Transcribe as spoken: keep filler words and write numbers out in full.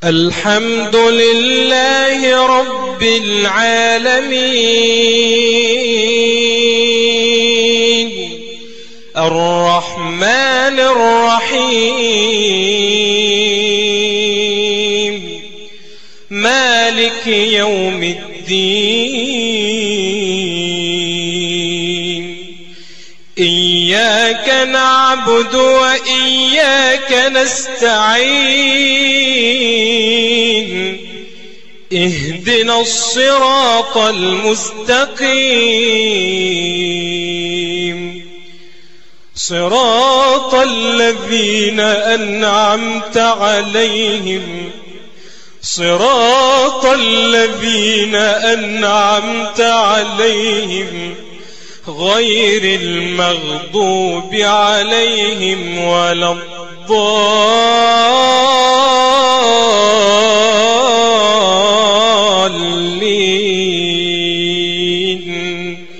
الحمد لله رب العالمين الرحمن الرحيم مالك يوم الدين إياك نعبد وإياك نستعين اهدنا الصراط المستقيم صراط الذين أنعمت عليهم صراط الذين أنعمت عليهم غير المغضوب عليهم ولا الضالين